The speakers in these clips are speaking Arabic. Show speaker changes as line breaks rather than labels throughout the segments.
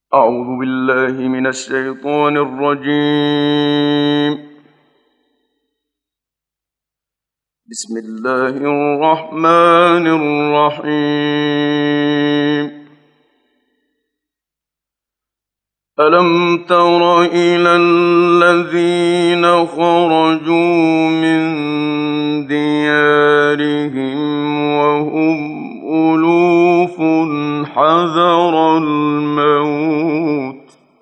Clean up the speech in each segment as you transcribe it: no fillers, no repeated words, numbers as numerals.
أعوذ بالله من الشيطان الرجيم. بسم الله الرحمن الرحيم. ألم تر إلى الذين خرجوا من ديارهم وهم ألوف حذر الموت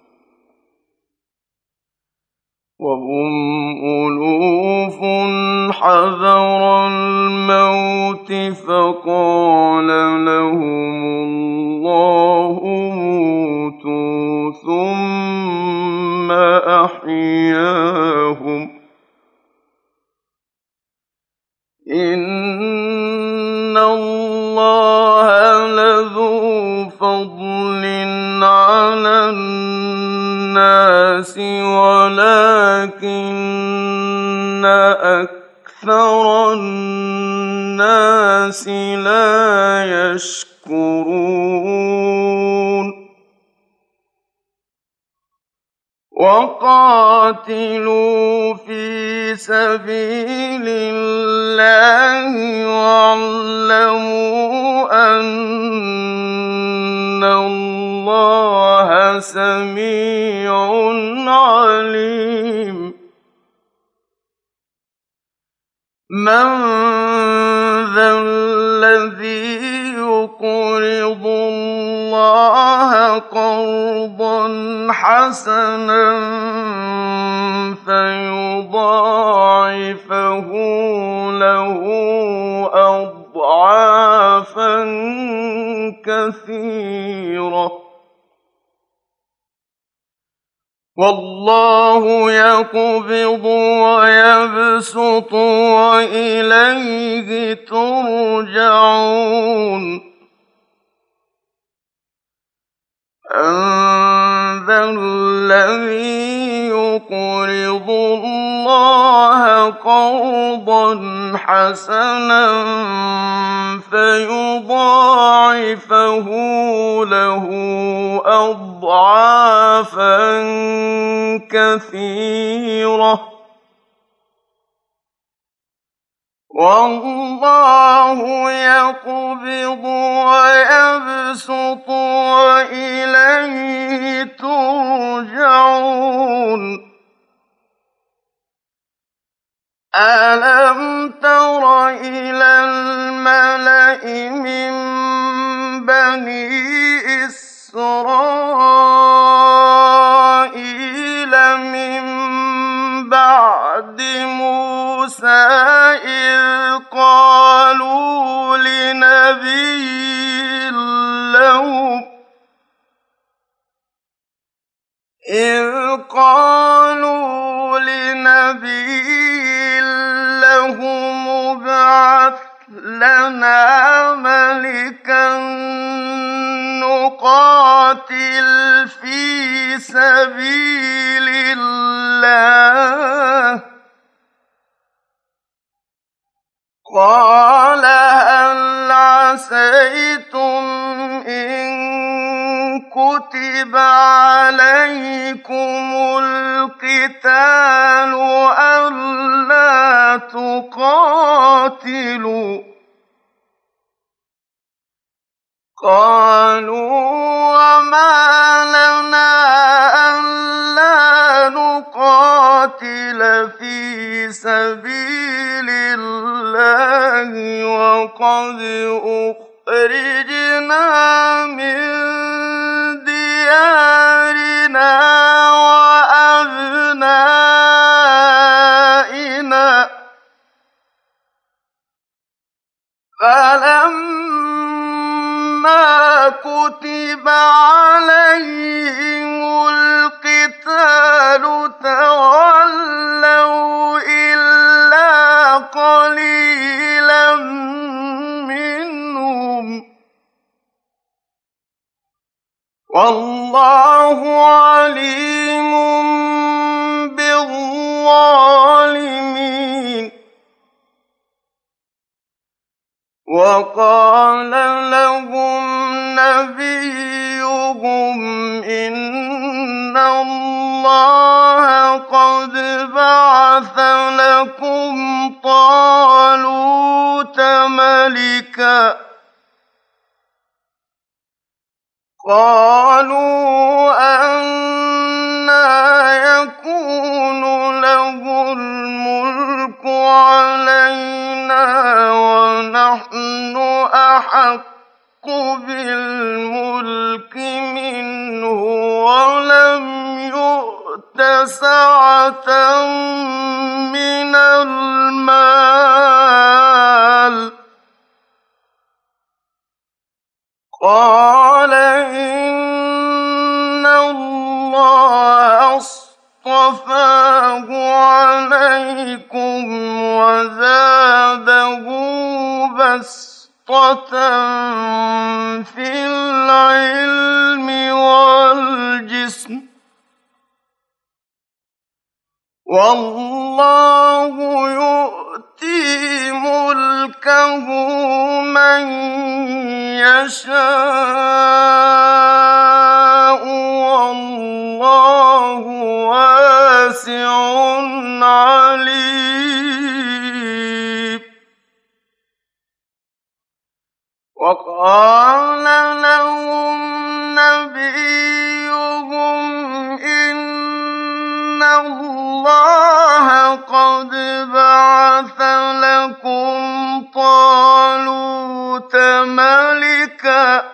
فقال لهم الله موتوا ثم أحياهم إن الله لذو فضل على الناس ولكن أكثر الناس لا يشكرون وقاتلوا في سبيل الله واعلموا أن الله سميع عليم من ذا الذي يقرض الله قرضا حسنا فيضاعفه له أضعافا كثيرة والله يقبض ويبسط وإليه ترجعون أَن ذَا الَّذِي يُقْرِضُ اللَّهَ قَرْضًا حَسَنًا فَيُضَاعِفَهُ لَهُ أَضْعَافًا كَثِيرَةً والله يقبض ويبسط وإليه ترجعون ألم تر إلى الملأ من بني إسرائيل من بعد موسى إذ قالوا لنبي له ابعث لنا ملكا نقاتل في سبيل الله قال هل عسيتم إن كتب عليكم القتال ألا تقاتلوا قالوا وما لنا ألا نقاتل في سبيل الله وقد أخرجنا من ديارنا وأبنائنا فلما كتب عليهم القتال تولوا إلا قليلا منهم والله عليم بالظالمين وقال لهم نبيهم إِنَّ اللَّهَ قَدْ بَعَثَ لَكُمْ طَالُوتَ مَلِكًا ۚ قَالُوا أَنَّىٰ يَكُونُ لَهُ الْمُلْكُ عَلَيْنَا وَنَحْنُ أَحَقُّ بِالْمُلْكِ مِنْهُ وَلَمْ يُؤْتَ سَعَةً مِّنَ الْمَالِ ۚ قَالَ إِنَّ اللَّهَ اصْطَفَاهُ عَلَيْكُمْ وَزَادَهُ بَسْطَةً فِي الْعِلْمِ وَالْجِسْمِ ۖ وَاللَّهُ يُؤْتِي مُلْكَهُ مَن يَشَاءُ ۚ وَاللَّهُ وَاسِعٌ عَلِيمٌ. وَقَالَ لَهُمْ نَبِيُّهُمْ إِنَّ اللَّهَ قَدْ بَعَثَ لَكُمْ طَالُوتَ مَلِكًا ۚ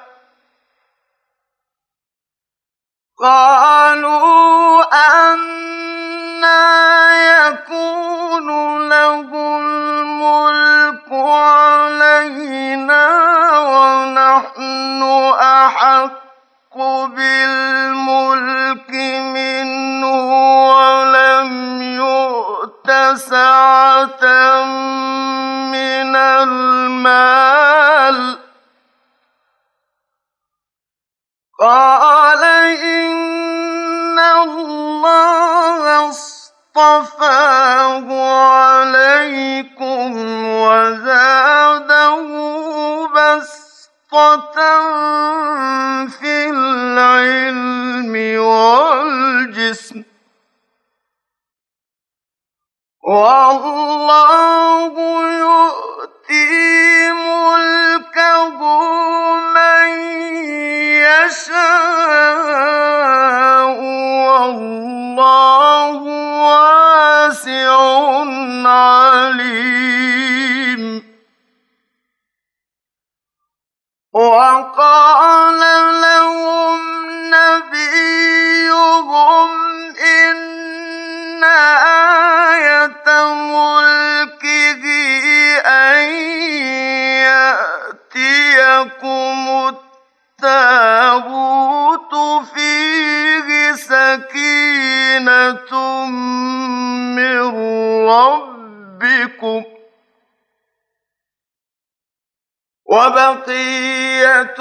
قَالُوا أَنَّىٰ يَكُونُ لَهُ الْمُلْكُ عَلَيْنَا وَنَحْنُ أَحَقُّ بِالْمُلْكِ مِنْهُ وَلَمْ يُؤْتَ سَعَةً مِّنَ الْمَالِ ۚ قَالَ إِنَّ اللَّهَ اصْطَفَاهُ عَلَيْكُمْ وَزَادَهُ بَسْطَةً فِي الْعِلْمِ وَالْجِسْمِ ۖ وَاللَّهُ يُؤْتِي مُلْكَهُ مَن يَشَاءُ ۚ وَاللَّهُ وَاسِعٌ عَلِيمٌ. وَقَالَ لَهُمْ نَبِيُّهُمْ إِنَّ آيَةَ مُلْكِهِ أَن يَأْتِيَكُمُ التَّابُوتُ فِيهِ سَكِينَةٌ مِّن رَّبِّكُمْ وَبَقِيَّةٌ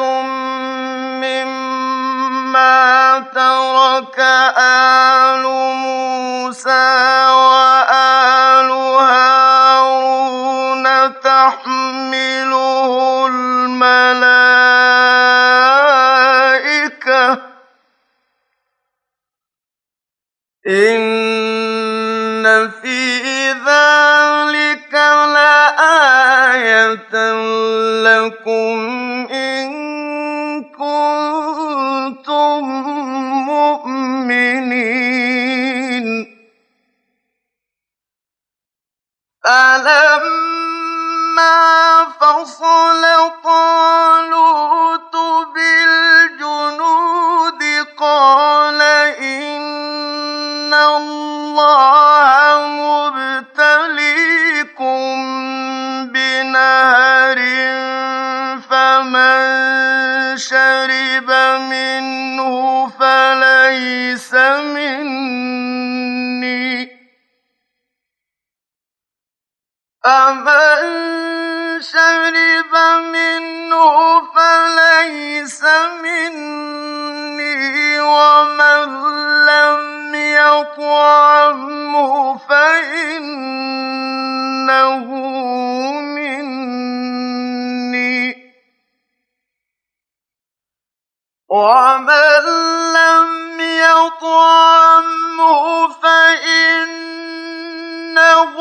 مِّمَّا تَرَكَ آلُ مُوسَىٰ وَآلُ هَارُونَ تَحْمِلُهُ الْمَلَائِكَةُ ۚ إِنَّ فِي ذَٰلِكَ لَآيَةً لَّكُمْ إِن كُنتُم مُّؤْمِنِينَ. فَلَمَّا فَصَلَ طَالُوتُ بِالْجُنُودِ قَالَ إِنَّ اللَّهَ مُبْتَلِيكُم بِنَهَرٍ فَمَن شَرِبَ مِنْهُ فَلَيْسَ مِنِّي وَمَن لَّمْ يَطْعَمْهُ فَإِنَّهُ مِنِّي ۖ وَمَن عنه فإنه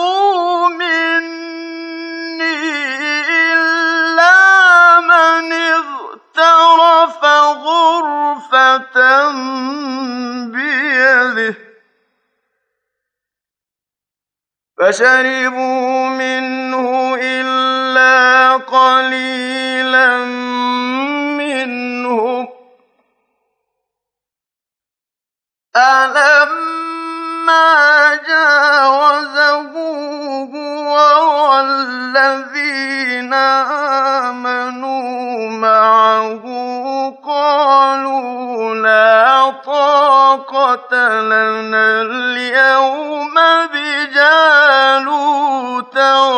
مني إلا من اغترف غرفة بيده فشربوا منه إلا قليلا منهم فلما جاوزه هو والذين آمنوا معه قالوا لا طاقة لنا اليوم بجالوت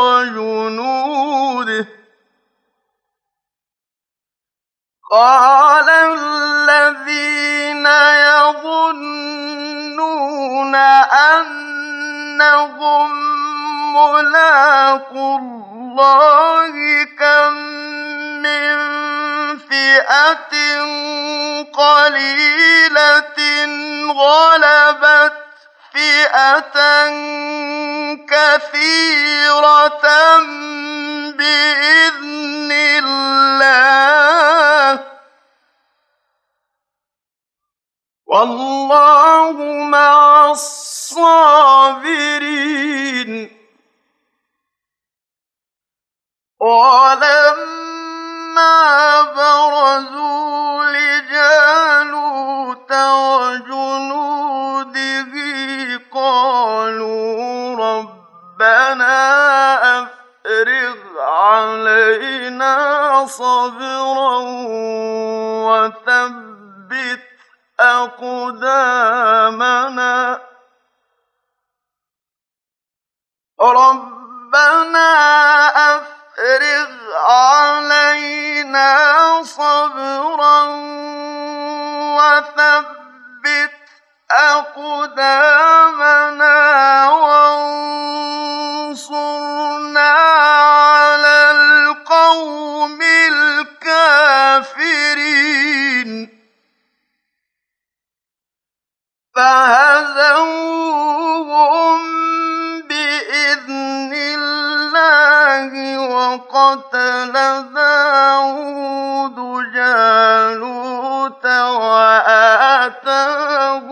وجنوده قال الذين يظنون أنهم ملاقو الله كم من فئة قليلة غلبت فئة كثيرة بإذن الله والله مع الصابرين ولما برزوا لجالوت وجنوده قالوا ربنا أفرغ علينا صبرا وثبت أقدامنا ربنا أفرغ علينا صبرا وثبت أقدامنا وانصرنا على القوم الكافرين فهزموهم بإذن الله وقتل داود جالوت وآتاه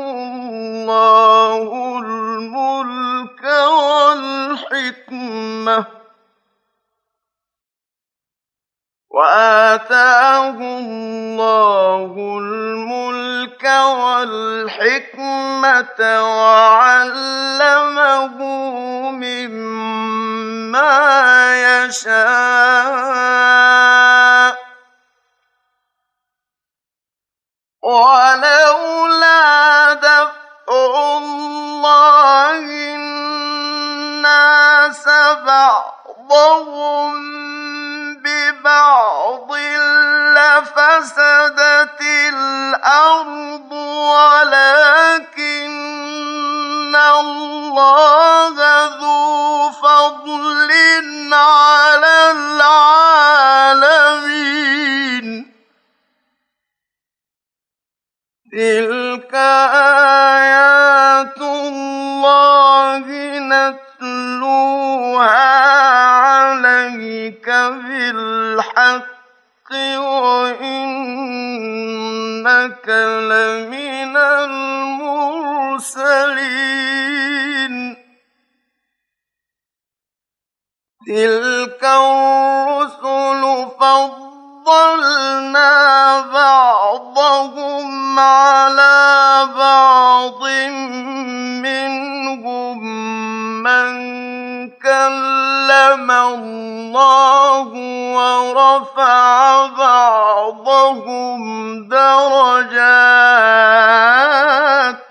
الله الملك والحكمة وعلمه مما يشاء ولولا دفع الله الناس بعضهم ببعض لفسدت الأرض ولكن الله ذو فضل على العالمين تلك آيات الله نتلوها عليك بالحق وإنك لمن المرسلين تلك الرسل فضلنا بعضهم على بعض منهم من كلم الله ورفع بعضهم درجات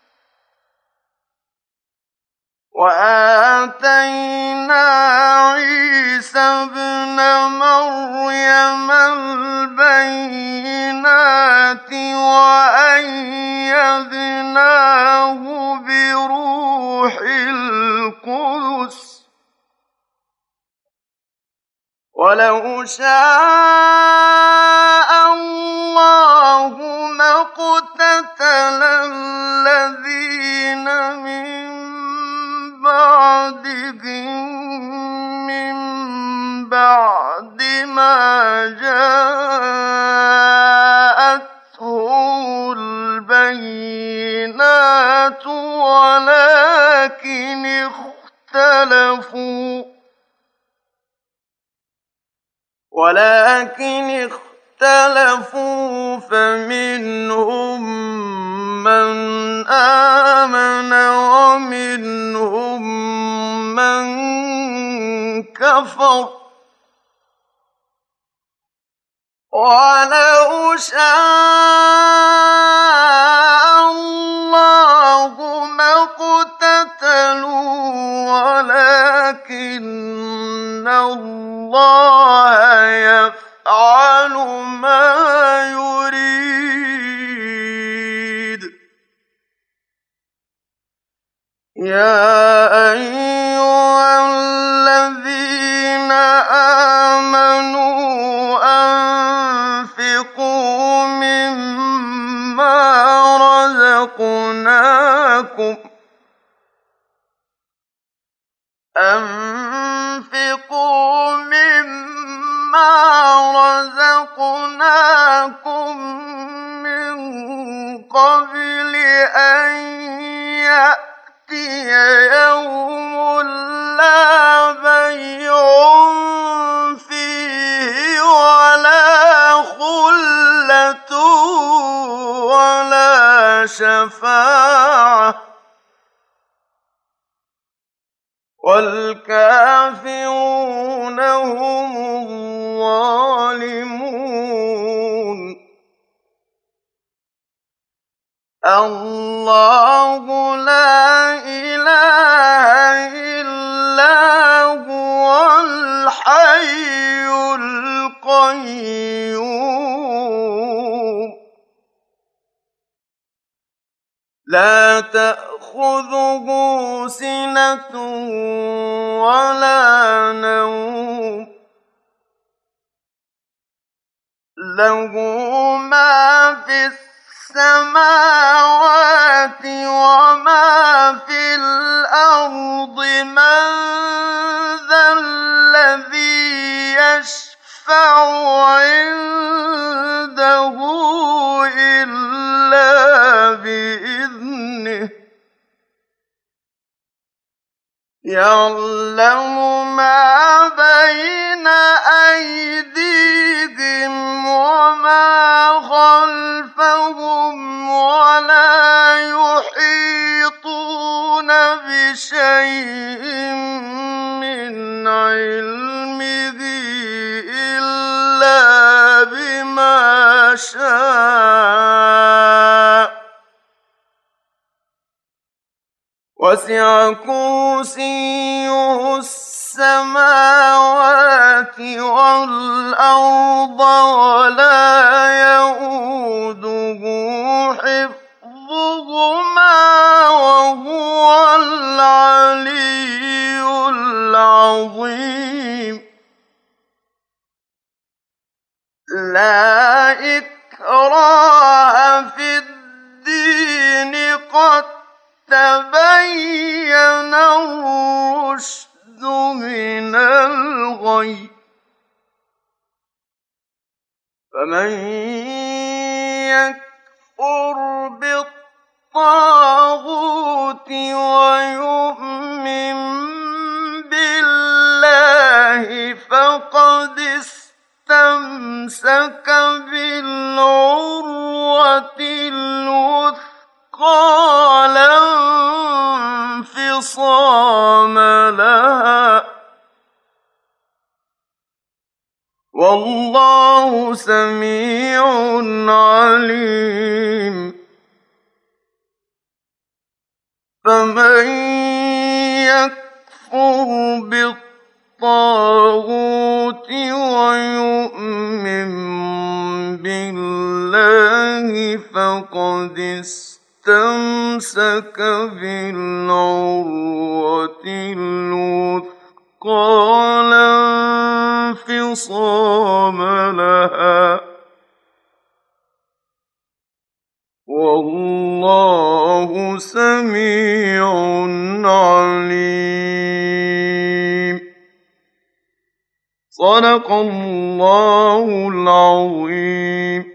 وآتينا عيسى ابن مريم البينات وأيدناه بروح القدس ولو شاء الله ما اقتتل البينات ولكن اختلفوا فمنهم من آمن ومنهم من كفر ولو شاء الله ما اقتتلوا ولكن الله يفعل ما يريد يا أيها الذين آمنوا أنفقوا مما رزقناكم من قبل أن يأتي يوم لا بيع فيه ولا خلة ولا شفاعة والكافرون هم الظالمون الله لا إله إلا هو الحي القيوم لا تأخذه سنة ولا نوم له ما في السماوات وما في الأرض من ذا الذي يشفع عنده إلا بإذنه يعلم ما بين أيديهم وما خلفهم ولا يحيطون بشيء من علمه إلا بما شاء وسع كرسيه السماوات والأرض ولا يئوده حفظهما وهو العلي العظيم لا إكراه في الدين قد تبين الرشد من الغي فمن يكفر بالطاغوت ويؤمن بالله فقد استمسك بالعروة الوثقى لا انفصام لها والله سميع عليم فمن يكفر بالطاغوت ويؤمن بالله فقد استمسك بالعروة الوثقى لا انفصام لها والله سميع عليم صدق الله العظيم